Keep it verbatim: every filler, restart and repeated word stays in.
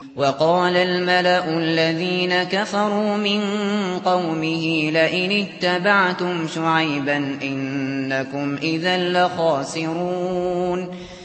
وقال الملأ الذين كفروا من قومه لئن اتبعتم شعيبا إنكم إذا لخاسرون